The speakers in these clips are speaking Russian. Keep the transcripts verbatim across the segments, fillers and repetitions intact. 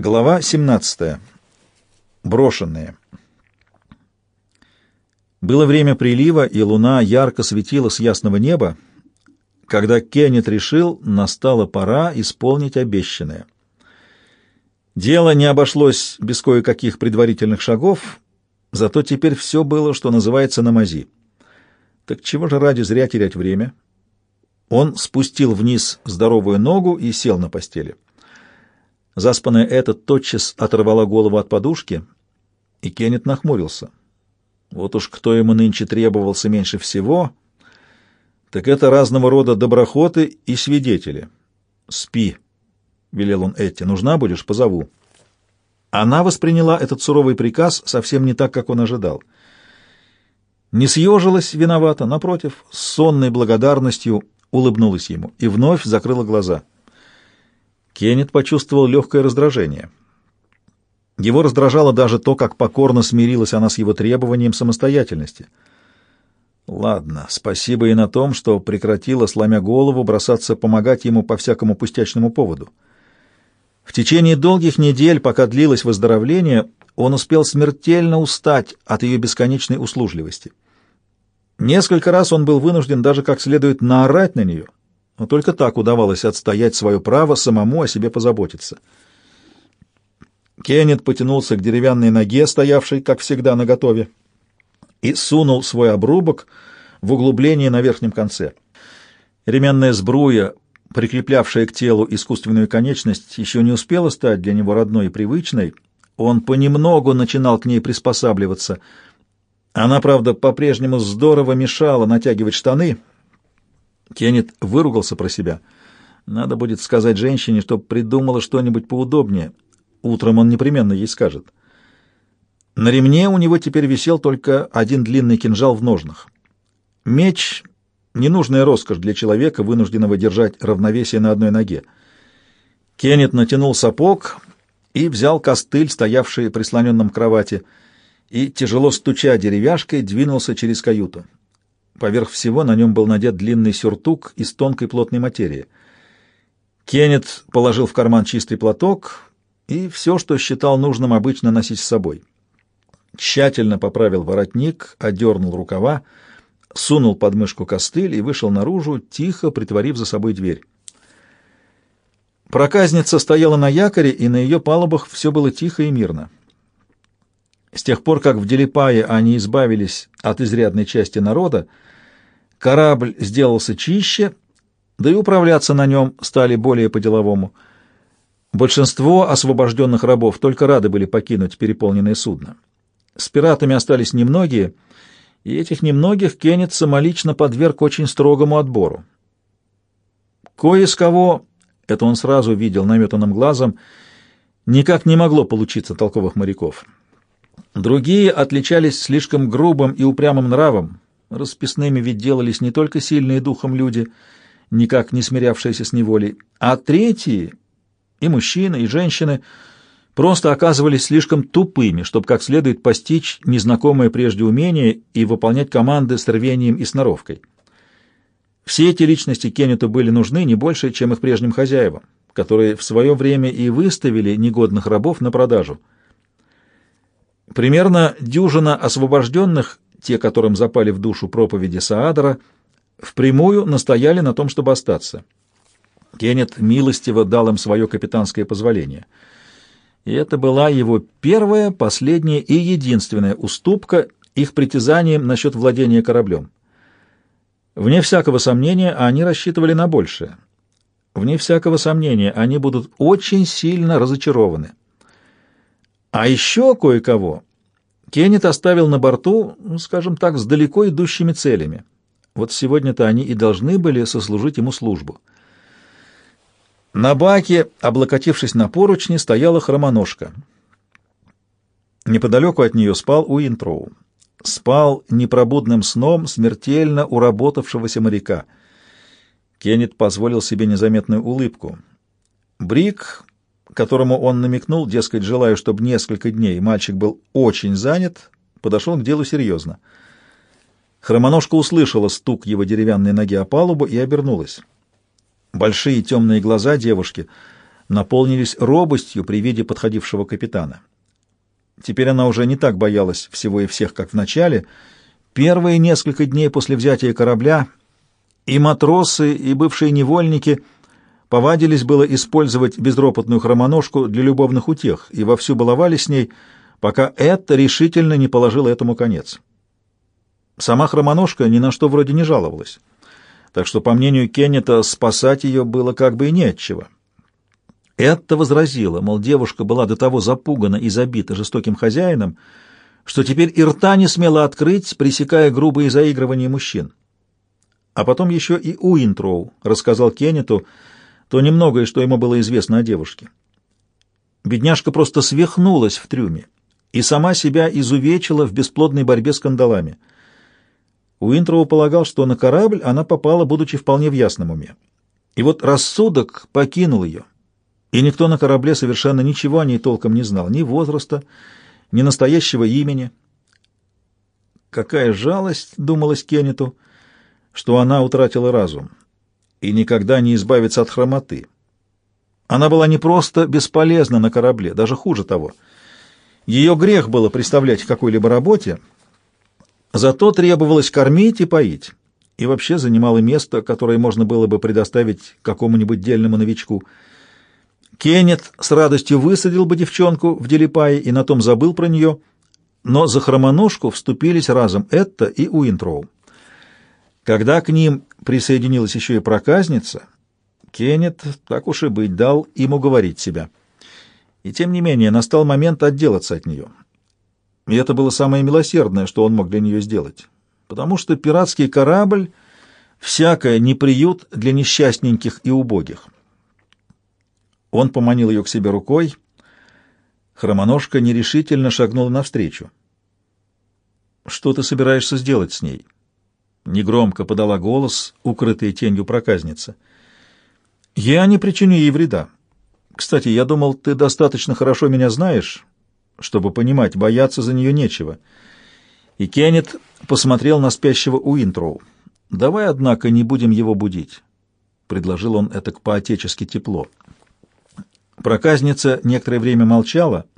Глава семнадцатая. Брошенные. Было время прилива, и луна ярко светила с ясного неба, когда Кеннет решил, настала пора исполнить обещанное. Дело не обошлось без кое-каких предварительных шагов, зато теперь все было, что называется, на мази. Так чего же ради зря терять время? Он спустил вниз здоровую ногу и сел на постели. Заспанная Эта тотчас оторвала голову от подушки, и Кеннет нахмурился. Вот уж кто ему нынче требовался меньше всего, так это разного рода доброхоты и свидетели. «Спи», — велел он Этти, — «нужна будешь, позову». Она восприняла этот суровый приказ совсем не так, как он ожидал. Не съежилась виновата, напротив, с сонной благодарностью улыбнулась ему и вновь закрыла глаза. Кеннет почувствовал легкое раздражение. Его раздражало даже то, как покорно смирилась она с его требованием самостоятельности. Ладно, спасибо и на том, что прекратила, сломя голову, бросаться помогать ему по всякому пустячному поводу. В течение долгих недель, пока длилось выздоровление, он успел смертельно устать от ее бесконечной услужливости. Несколько раз он был вынужден даже как следует наорать на нее, но только так удавалось отстоять свое право самому о себе позаботиться. Кеннет потянулся к деревянной ноге, стоявшей, как всегда, наготове, и сунул свой обрубок в углубление на верхнем конце. Ременная сбруя, прикреплявшая к телу искусственную конечность, еще не успела стать для него родной и привычной. Он понемногу начинал к ней приспосабливаться. Она, правда, по-прежнему здорово мешала натягивать штаны. Кеннет выругался про себя. Надо будет сказать женщине, чтоб придумала что-нибудь поудобнее. Утром он непременно ей скажет. На ремне у него теперь висел только один длинный кинжал в ножнах. Меч — ненужная роскошь для человека, вынужденного держать равновесие на одной ноге. Кеннет натянул сапог и взял костыль, стоявший прислоненным к кровати, и, тяжело стуча деревяшкой, двинулся через каюту. Поверх всего на нем был надет длинный сюртук из тонкой плотной материи. Кеннет положил в карман чистый платок и все, что считал нужным обычно носить с собой. Тщательно поправил воротник, одернул рукава, сунул под мышку костыль и вышел наружу, тихо притворив за собой дверь. Проказница стояла на якоре, и на ее палубах все было тихо и мирно. С тех пор, как в Делипае они избавились от изрядной части народа, корабль сделался чище, да и управляться на нем стали более по-деловому. Большинство освобожденных рабов только рады были покинуть переполненное судно. С пиратами остались немногие, и этих немногих Кеннет самолично подверг очень строгому отбору. Кое с кого, это он сразу видел наметанным глазом, никак не могло получиться толковых моряков. Другие отличались слишком грубым и упрямым нравом. Расписными ведь делались не только сильные духом люди, никак не смирявшиеся с неволей, а третьи, и мужчины, и женщины, просто оказывались слишком тупыми, чтобы как следует постичь незнакомое прежде умение и выполнять команды с рвением и сноровкой. Все эти личности Кеннету были нужны не больше, чем их прежним хозяевам, которые в свое время и выставили негодных рабов на продажу. Примерно дюжина освобожденных, те, которым запали в душу проповеди Саадара, впрямую настояли на том, чтобы остаться. Кеннет милостиво дал им свое капитанское позволение. И это была его первая, последняя и единственная уступка их притязаниям насчет владения кораблем. Вне всякого сомнения, они рассчитывали на большее. Вне всякого сомнения, они будут очень сильно разочарованы. А еще кое-кого Кеннет оставил на борту, скажем так, с далеко идущими целями. Вот сегодня-то они и должны были сослужить ему службу. На баке, облокотившись на поручни, стояла хромоножка. Неподалеку от нее спал Уинтроу. Спал непробудным сном смертельно уработавшегося моряка. Кеннет позволил себе незаметную улыбку. Брик, которому он намекнул, дескать, желаю, чтобы несколько дней мальчик был очень занят, подошел к делу серьезно. Хромоножка услышала стук его деревянной ноги о палубу и обернулась. Большие темные глаза девушки наполнились робостью при виде подходившего капитана. Теперь она уже не так боялась всего и всех, как в начале. Первые несколько дней после взятия корабля и матросы, и бывшие невольники повадились было использовать безропотную хромоножку для любовных утех и вовсю баловали с ней, пока Этта решительно не положила этому конец. Сама хромоножка ни на что вроде не жаловалась, так что, по мнению Кеннета, спасать ее было как бы и не от чего. Этта возразила, мол, девушка была до того запугана и забита жестоким хозяином, что теперь и рта не смела открыть, пресекая грубые заигрывания мужчин. А потом еще и Уинтроу рассказал Кеннету то немногое, что ему было известно о девушке. Бедняжка просто свихнулась в трюме и сама себя изувечила в бесплодной борьбе с кандалами. Уинтроу полагал, что на корабль она попала, будучи вполне в ясном уме. И вот рассудок покинул ее, и никто на корабле совершенно ничего о ней толком не знал, ни возраста, ни настоящего имени. Какая жалость, думалось Кеннету, что она утратила разум и никогда не избавится от хромоты. Она была не просто бесполезна на корабле, даже хуже того. Ее грех было представлять в какой-либо работе, зато требовалось кормить и поить, и вообще занимала место, которое можно было бы предоставить какому-нибудь дельному новичку. Кеннет с радостью высадил бы девчонку в Делипае и на том забыл про нее, но за хромоножку вступились разом Этта и Уинтроу. Когда к ним присоединилась еще и проказница, Кеннет, так уж и быть, дал им уговорить себя. И тем не менее настал момент отделаться от нее. И это было самое милосердное, что он мог для нее сделать, потому что пиратский корабль всякое не приют для несчастненьких и убогих. Он поманил ее к себе рукой. Хромоножка нерешительно шагнула навстречу. «Что ты собираешься сделать с ней?» Негромко подала голос, укрытая тенью проказница. «Я не причиню ей вреда. Кстати, я думал, ты достаточно хорошо меня знаешь, чтобы понимать, бояться за нее нечего». И Кеннет посмотрел на спящего Уинтроу. «Давай, однако, не будем его будить», — предложил он этак по-отечески тепло. Проказница некоторое время молчала.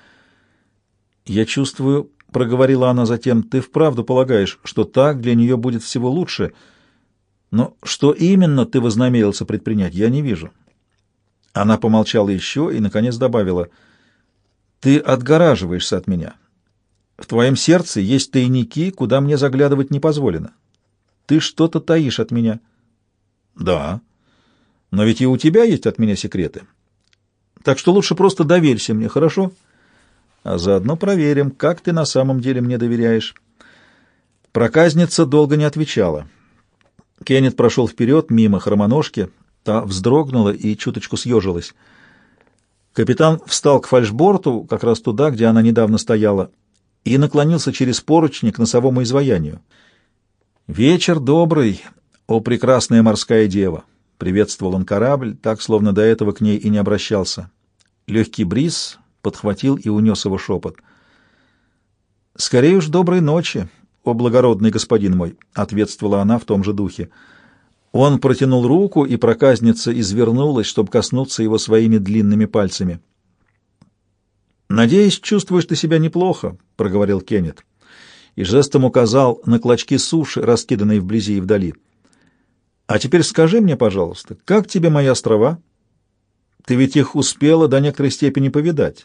«Я чувствую, — проговорила она затем, — ты вправду полагаешь, что так для нее будет всего лучше, но что именно ты вознамерился предпринять, я не вижу». Она помолчала еще и, наконец, добавила: «Ты отгораживаешься от меня. В твоем сердце есть тайники, куда мне заглядывать не позволено. Ты что-то таишь от меня». «Да, но ведь и у тебя есть от меня секреты. Так что лучше просто доверься мне, хорошо? А заодно проверим, как ты на самом деле мне доверяешь». Проказница долго не отвечала. Кеннет прошел вперед, мимо хромоножки. Та вздрогнула и чуточку съежилась. Капитан встал к фальшборту, как раз туда, где она недавно стояла, и наклонился через поручни к носовому изваянию. «Вечер добрый, о прекрасная морская дева!» — приветствовал он корабль, так, словно до этого к ней и не обращался. Легкий бриз подхватил и унес его шепот. «Скорее уж доброй ночи, о благородный господин мой!» — ответствовала она в том же духе. Он протянул руку, и проказница извернулась, чтобы коснуться его своими длинными пальцами. «Надеюсь, чувствуешь ты себя неплохо», — проговорил Кеннет, и жестом указал на клочки суши, раскиданные вблизи и вдали. «А теперь скажи мне, пожалуйста, как тебе мои острова? Ты ведь их успела до некоторой степени повидать».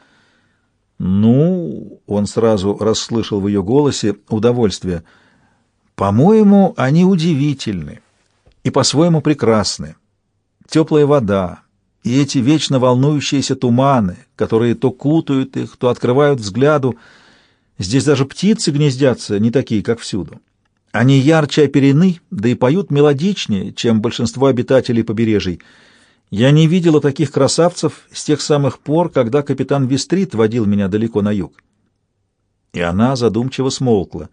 «Ну...» — он сразу расслышал в ее голосе удовольствие. «По-моему, они удивительны и по-своему прекрасны. Теплая вода и эти вечно волнующиеся туманы, которые то кутают их, то открывают взгляду. Здесь даже птицы гнездятся не такие, как всюду. Они ярче оперены, да и поют мелодичнее, чем большинство обитателей побережий. Я не видела таких красавцев с тех самых пор, когда капитан Вестрит водил меня далеко на юг». И она задумчиво смолкла.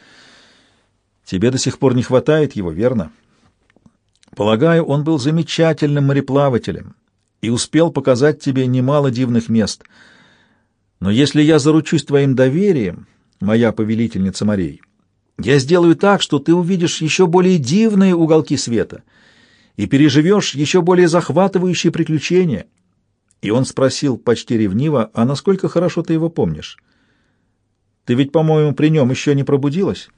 «Тебе до сих пор не хватает его, верно? Полагаю, он был замечательным мореплавателем и успел показать тебе немало дивных мест. Но если я заручусь твоим доверием, моя повелительница морей, я сделаю так, что ты увидишь еще более дивные уголки света и переживешь еще более захватывающие приключения, И он спросил почти ревниво: «А насколько хорошо ты его помнишь? Ты ведь, по-моему, при нем еще не пробудилась?»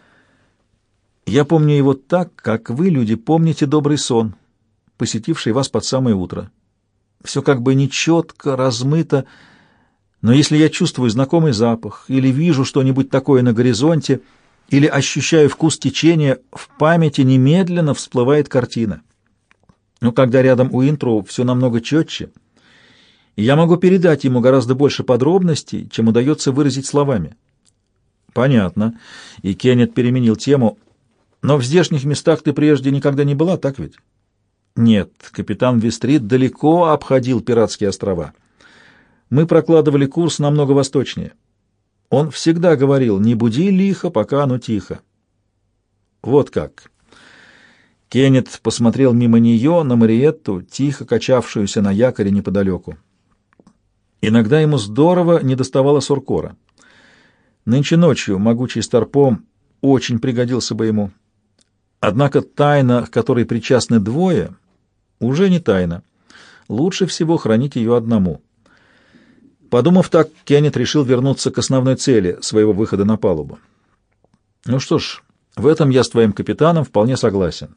«Я помню его так, как вы, люди, помните добрый сон, посетивший вас под самое утро. Все как бы нечетко, размыто, но если я чувствую знакомый запах или вижу что-нибудь такое на горизонте, или ощущаю вкус течения, в памяти немедленно всплывает картина. Но когда рядом Уинтроу, все намного четче, и я могу передать ему гораздо больше подробностей, чем удается выразить словами». «Понятно». И Кеннет переменил тему. «Но в здешних местах ты прежде никогда не была, так ведь?» «Нет, капитан Вестрит далеко обходил пиратские острова. Мы прокладывали курс намного восточнее. Он всегда говорил: не буди лихо, пока оно тихо». «Вот как». Кеннет посмотрел мимо нее на Мариетту, тихо качавшуюся на якоре неподалеку. Иногда ему здорово недоставало Суркора. Нынче ночью могучий Старпом очень пригодился бы ему. Однако тайна, к которой причастны двое, уже не тайна. Лучше всего хранить ее одному. Подумав так, Кеннет решил вернуться к основной цели своего выхода на палубу. «Ну что ж, в этом я с твоим капитаном вполне согласен.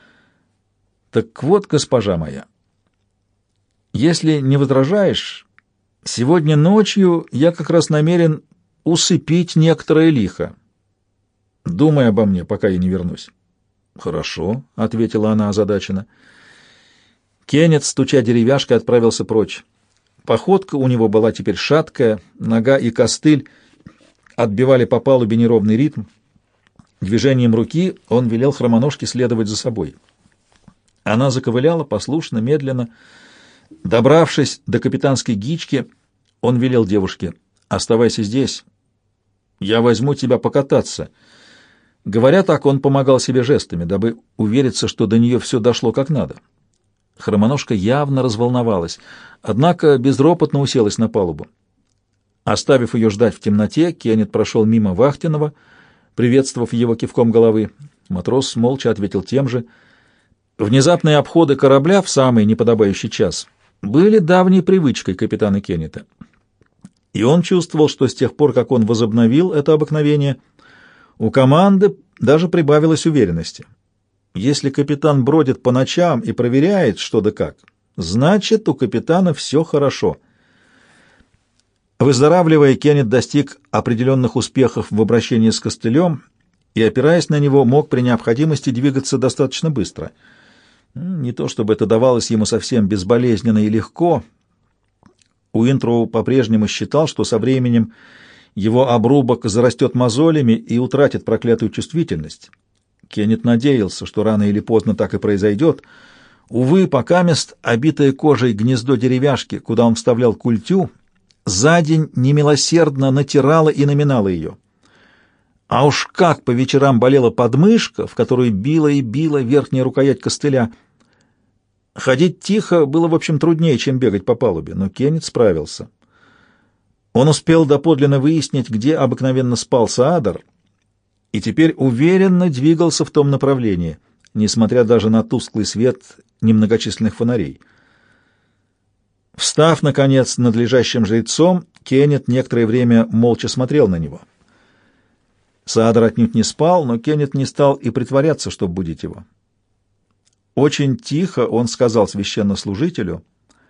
Так вот, госпожа моя, если не возражаешь, сегодня ночью я как раз намерен усыпить некоторое лихо. Думай обо мне, пока я не вернусь». «Хорошо», — ответила она озадаченно. Кеннет, стуча деревяшкой, отправился прочь. Походка у него была теперь шаткая, нога и костыль отбивали по палубе неровный ритм. Движением руки он велел хромоножке следовать за собой. Она заковыляла послушно, медленно. Добравшись до капитанской гички, он велел девушке: «Оставайся здесь, я возьму тебя покататься». Говоря так, он помогал себе жестами, дабы увериться, что до нее все дошло как надо. Хромоножка явно разволновалась, однако безропотно уселась на палубу. Оставив ее ждать в темноте, Кеннет прошел мимо вахтенного, приветствовав его кивком головы. Матрос молча ответил тем же. Внезапные обходы корабля в самый неподобающий час были давней привычкой капитана Кеннета. И он чувствовал, что с тех пор, как он возобновил это обыкновение, у команды даже прибавилось уверенности. Если капитан бродит по ночам и проверяет, что да как, значит, у капитана все хорошо. Выздоравливая, Кеннет достиг определенных успехов в обращении с костылем и, опираясь на него, мог при необходимости двигаться достаточно быстро. Не то чтобы это давалось ему совсем безболезненно и легко. Уинтроу по-прежнему считал, что со временем его обрубок зарастет мозолями и утратит проклятую чувствительность. Кеннет надеялся, что рано или поздно так и произойдет. Увы, покамест обитое кожей гнездо деревяшки, куда он вставлял культю, за день немилосердно натирало и наминало ее. А уж как по вечерам болела подмышка, в которую била и била верхняя рукоять костыля. Ходить тихо было, в общем, труднее, чем бегать по палубе, но Кеннет справился. Он успел доподлинно выяснить, где обыкновенно спал Саадар, и теперь уверенно двигался в том направлении, несмотря даже на тусклый свет немногочисленных фонарей. Встав, наконец, над лежащим жрецом, Кеннет некоторое время молча смотрел на него. Саадар отнюдь не спал, но Кеннет не стал и притворяться, чтобы будить его. Очень тихо он сказал священнослужителю: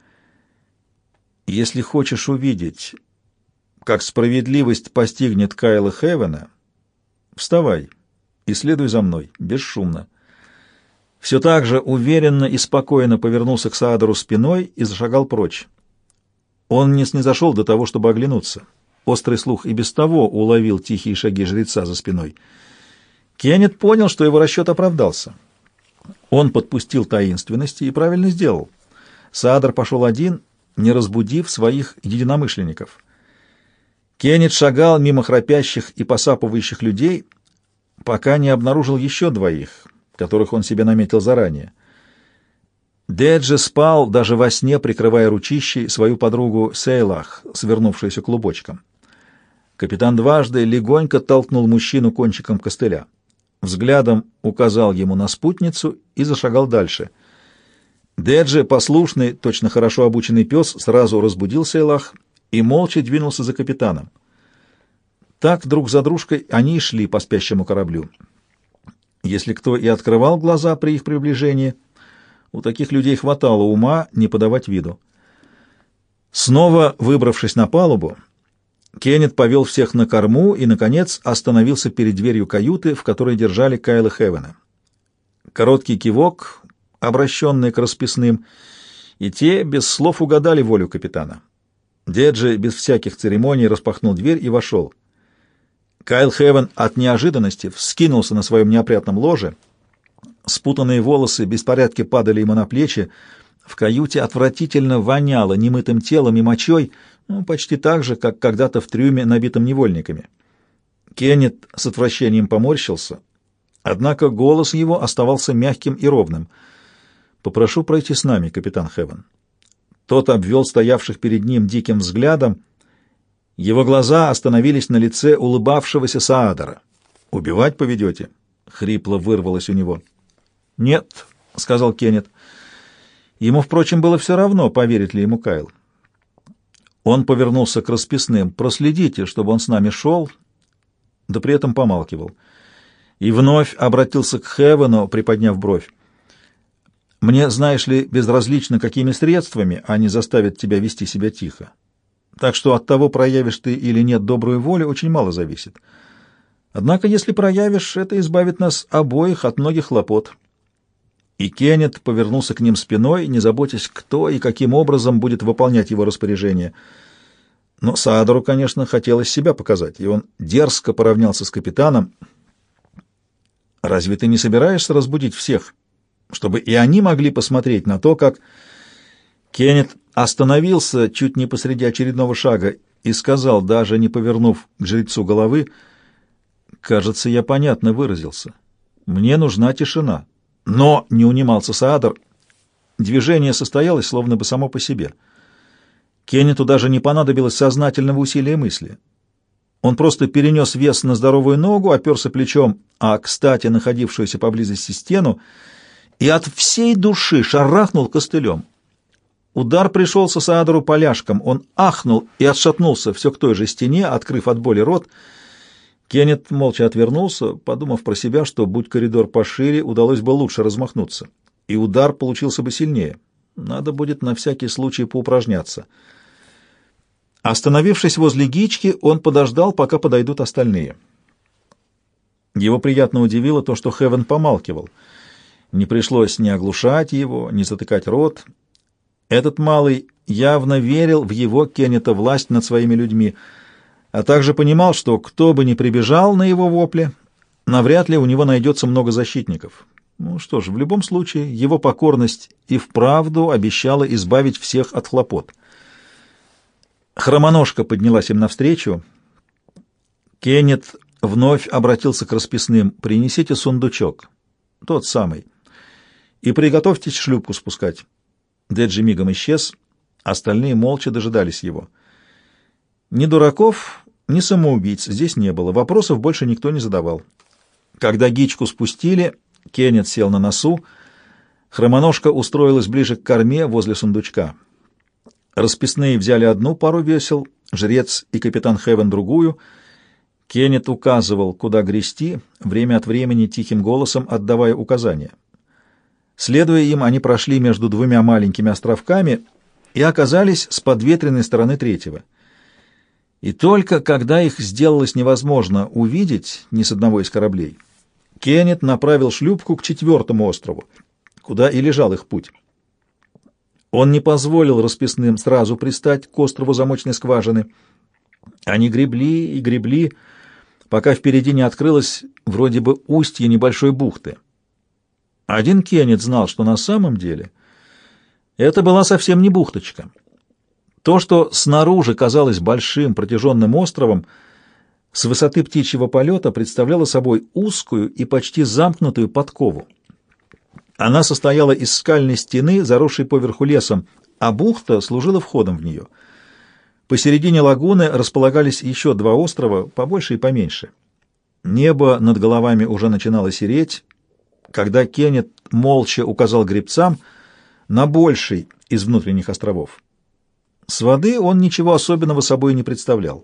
«Если хочешь увидеть, как справедливость постигнет Кайла Хевена, вставай и следуй за мной, бесшумно». Все так же уверенно и спокойно повернулся к Саадару спиной и зашагал прочь. Он не снизошел до того, чтобы оглянуться. Острый слух и без того уловил тихие шаги жреца за спиной. Кеннет понял, что его расчет оправдался. Он подпустил таинственности и правильно сделал. Саадар пошел один, не разбудив своих единомышленников. Кеннет шагал мимо храпящих и посапывающих людей, пока не обнаружил еще двоих, которых он себе наметил заранее. Деджи спал, даже во сне прикрывая ручищей свою подругу Сейлах, свернувшуюся клубочком. Капитан дважды легонько толкнул мужчину кончиком костыля. Взглядом указал ему на спутницу и зашагал дальше. Деджи, послушный, точно хорошо обученный пес, сразу разбудил Сейлах и молча двинулся за капитаном. Так друг за дружкой они и шли по спящему кораблю. Если кто и открывал глаза при их приближении, у таких людей хватало ума не подавать виду. Снова выбравшись на палубу, Кеннет повел всех на корму и, наконец, остановился перед дверью каюты, в которой держали Кайла Хевена. Короткий кивок, обращенный к расписным, и те без слов угадали волю капитана. Деджи без всяких церемоний распахнул дверь и вошел. Кайл Хевен от неожиданности вскинулся на своем неопрятном ложе. Спутанные волосы беспорядки падали ему на плечи. В каюте отвратительно воняло немытым телом и мочой, ну, почти так же, как когда-то в трюме, набитом невольниками. Кеннет с отвращением поморщился, однако голос его оставался мягким и ровным. «Попрошу пройти с нами, капитан Хевен». Тот обвел стоявших перед ним диким взглядом. Его глаза остановились на лице улыбавшегося Саадара. «Убивать поведете?» — хрипло вырвалось у него. «Нет», — сказал Кеннет. Ему, впрочем, было все равно, поверит ли ему Кайл. Он повернулся к расписным. «Проследите, чтобы он с нами шел», да при этом помалкивал. И вновь обратился к Хевену, приподняв бровь. «Мне, знаешь ли, безразлично, какими средствами они заставят тебя вести себя тихо. Так что от того, проявишь ты или нет добрую волю, очень мало зависит. Однако, если проявишь, это избавит нас обоих от многих хлопот». И Кеннет повернулся к ним спиной, не заботясь, кто и каким образом будет выполнять его распоряжение. Но Саадару, конечно, хотелось себя показать, и он дерзко поравнялся с капитаном. «Разве ты не собираешься разбудить всех, чтобы и они могли посмотреть на то, как...» Кеннет остановился чуть не посреди очередного шага и сказал, даже не повернув к жрецу головы: «Кажется, я понятно выразился. Мне нужна тишина». Но не унимался Саадар. Движение состоялось словно бы само по себе. Кеннету даже не понадобилось сознательного усилия мысли. Он просто перенес вес на здоровую ногу, оперся плечом, а, кстати, находившуюся поблизости стену, и от всей души шарахнул костылем. Удар пришелся Саадару поляшком. Он ахнул и отшатнулся все к той же стене, открыв от боли рот. Кеннет молча отвернулся, подумав про себя, что, будь коридор пошире, удалось бы лучше размахнуться, и удар получился бы сильнее. Надо будет на всякий случай поупражняться. Остановившись возле гички, он подождал, пока подойдут остальные. Его приятно удивило то, что Хевен помалкивал. Не пришлось ни оглушать его, ни затыкать рот. Этот малый явно верил в его, Кеннета, власть над своими людьми, а также понимал, что кто бы ни прибежал на его вопли, навряд ли у него найдется много защитников. Ну что ж, в любом случае, его покорность и вправду обещала избавить всех от хлопот. Хромоножка поднялась им навстречу. Кеннет вновь обратился к расписным: «Принесите сундучок, тот самый, и приготовьтесь шлюпку спускать». Деджи мигом исчез, остальные молча дожидались его. Ни дураков, ни самоубийц здесь не было, вопросов больше никто не задавал. Когда гичку спустили, Кеннет сел на носу, Хромоножка устроилась ближе к корме возле сундучка. Расписные взяли одну пару весел, жрец и капитан Хевен другую. Кеннет указывал, куда грести, время от времени тихим голосом отдавая указания. Следуя им, они прошли между двумя маленькими островками и оказались с подветренной стороны третьего. И только когда их сделалось невозможно увидеть ни с одного из кораблей, Кеннет направил шлюпку к четвертому острову, куда и лежал их путь. Он не позволил расписным сразу пристать к острову замочной скважины. Они гребли и гребли, пока впереди не открылось вроде бы устье небольшой бухты. Один Кеннет знал, что на самом деле это была совсем не бухточка. То, что снаружи казалось большим протяженным островом, с высоты птичьего полета представляло собой узкую и почти замкнутую подкову. Она состояла из скальной стены, заросшей поверху лесом, а бухта служила входом в нее. Посередине лагуны располагались еще два острова, побольше и поменьше. Небо над головами уже начинало сереть. Когда Кеннет молча указал гребцам, на больший из внутренних островов. С воды он ничего особенного собой не представлял.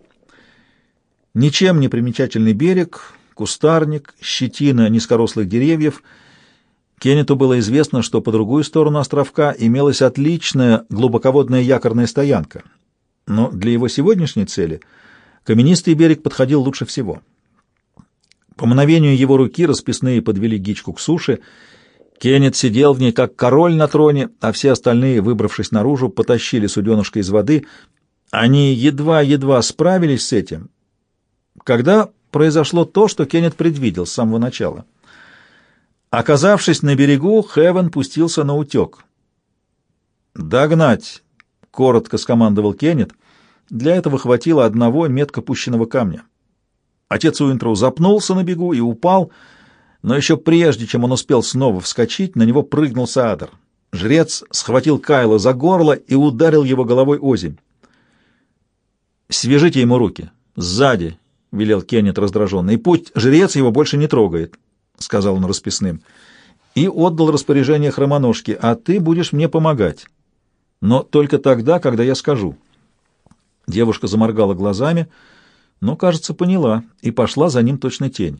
Ничем не примечательный берег, кустарник, щетина низкорослых деревьев. Кеннету было известно, что по другую сторону островка имелась отличная глубоководная якорная стоянка, но для его сегодняшней цели каменистый берег подходил лучше всего. По мановению его руки расписные подвели гичку к суше. Кеннет сидел в ней, как король на троне, а все остальные, выбравшись наружу, потащили суденышко из воды. Они едва-едва справились с этим, когда произошло то, что Кеннет предвидел с самого начала. Оказавшись на берегу, Хевен пустился на утек. «Догнать!» — коротко скомандовал Кеннет. Для этого хватило одного метко пущенного камня. Отец Уинтроу запнулся на бегу и упал, но еще прежде, чем он успел снова вскочить, на него прыгнул Саадр. Жрец схватил Кайла за горло и ударил его головой озимь. «Свяжите ему руки. Сзади!» — велел Кеннет раздраженно. «И пусть жрец его больше не трогает», — сказал он расписным. И отдал распоряжение хромоножке: «А ты будешь мне помогать, но только тогда, когда я скажу». Девушка заморгала глазами, но, кажется, поняла, и пошла за ним точно тень.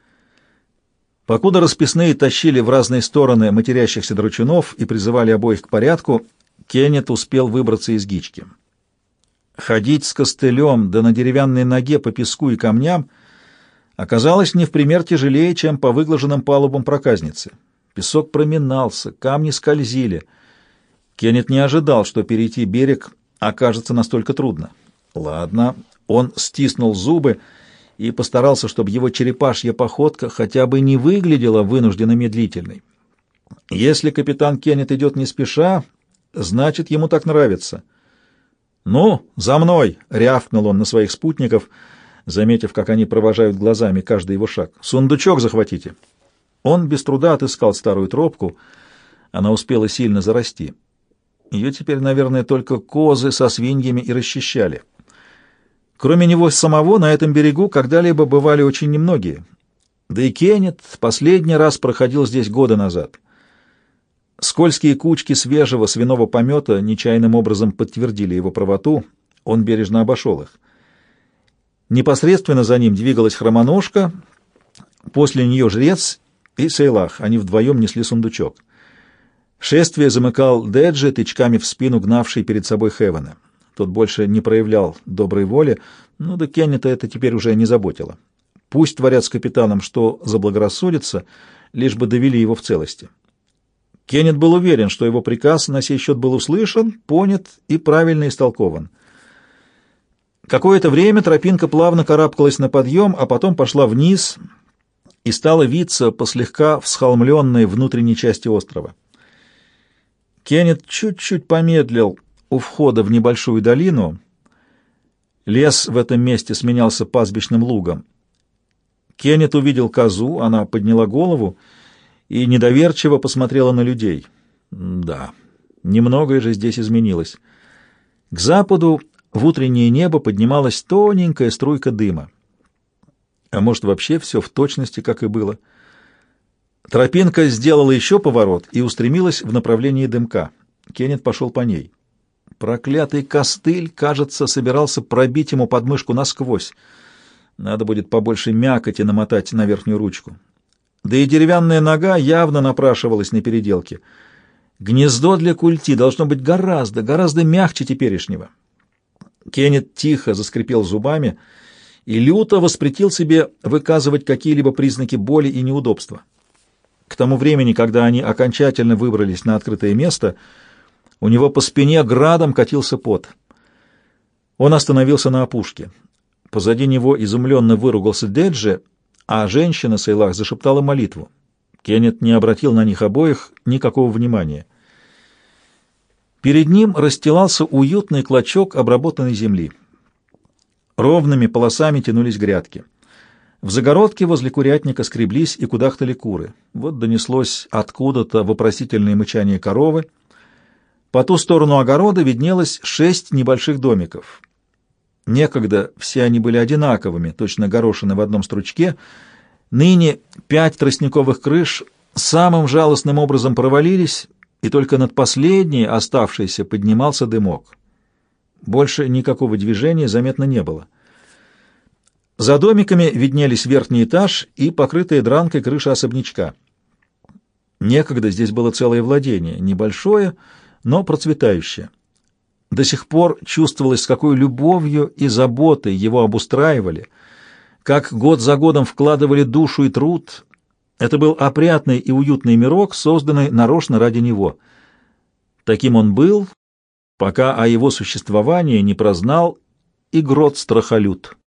Покуда расписные тащили в разные стороны матерящихся драчунов и призывали обоих к порядку, Кеннет успел выбраться из гички. Ходить с костылем да на деревянной ноге по песку и камням оказалось не в пример тяжелее, чем по выглаженным палубам проказницы. Песок проминался, камни скользили. Кеннет не ожидал, что перейти берег окажется настолько трудно. Ладно, он стиснул зубы и постарался, чтобы его черепашья походка хотя бы не выглядела вынужденно медлительной. Если капитан Кеннет идет не спеша, значит, ему так нравится. «Ну, за мной!» — рявкнул он на своих спутников, заметив, как они провожают глазами каждый его шаг. «Сундучок захватите!» Он без труда отыскал старую тропку. Она успела сильно зарасти. Ее теперь, наверное, только козы со свиньями и расчищали. Кроме него самого на этом берегу когда-либо бывали очень немногие. Да и Кеннет последний раз проходил здесь года назад. Скользкие кучки свежего свиного помета нечаянным образом подтвердили его правоту, он бережно обошел их. Непосредственно за ним двигалась хромоножка, после нее жрец и Сейлах, они вдвоем несли сундучок. Шествие замыкал Деджи, тычками в спину гнавший перед собой Хевена. Тот больше не проявлял доброй воли, но до Кеннета это теперь уже не заботило. Пусть творят с капитаном, что заблагорассудится, лишь бы довели его в целости. Кеннет был уверен, что его приказ на сей счет был услышан, понят и правильно истолкован. Какое-то время тропинка плавно карабкалась на подъем, а потом пошла вниз и стала виться по слегка всхолмленной внутренней части острова. Кеннет чуть-чуть помедлил у входа в небольшую долину. Лес в этом месте сменялся пастбищным лугом. Кеннет увидел козу, она подняла голову и недоверчиво посмотрела на людей. Да, немногое же здесь изменилось. К западу в утреннее небо поднималась тоненькая струйка дыма. А может, вообще все в точности, как и было. Тропинка сделала еще поворот и устремилась в направлении дымка. Кеннет пошел по ней. Проклятый костыль, кажется, собирался пробить ему подмышку насквозь. Надо будет побольше мякоти намотать на верхнюю ручку. Да и деревянная нога явно напрашивалась на переделке. Гнездо для культи должно быть гораздо, гораздо мягче теперешнего. Кеннет тихо заскрипел зубами и люто воспретил себе выказывать какие-либо признаки боли и неудобства. К тому времени, когда они окончательно выбрались на открытое место, у него по спине градом катился пот. Он остановился на опушке. Позади него изумленно выругался Деджи, а женщина Сейлах зашептала молитву. Кеннет не обратил на них обоих никакого внимания. Перед ним расстилался уютный клочок обработанной земли. Ровными полосами тянулись грядки. В загородке возле курятника скреблись и кудахтали куры. Вот донеслось откуда-то вопросительное мычание коровы. По ту сторону огорода виднелось шесть небольших домиков. Некогда все они были одинаковыми, точно горошины в одном стручке. Ныне пять тростниковых крыш самым жалостным образом провалились и только над последней, оставшейся, поднимался дымок. Больше никакого движения заметно не было. За домиками виднелись верхний этаж и покрытая дранкой крыша особнячка. Некогда здесь было целое владение, небольшое, но процветающее. До сих пор чувствовалось, с какой любовью и заботой его обустраивали, как год за годом вкладывали душу и труд. Это был опрятный и уютный мирок, созданный нарочно ради него. Таким он был, пока о его существовании не прознал Игрот Страхолюд.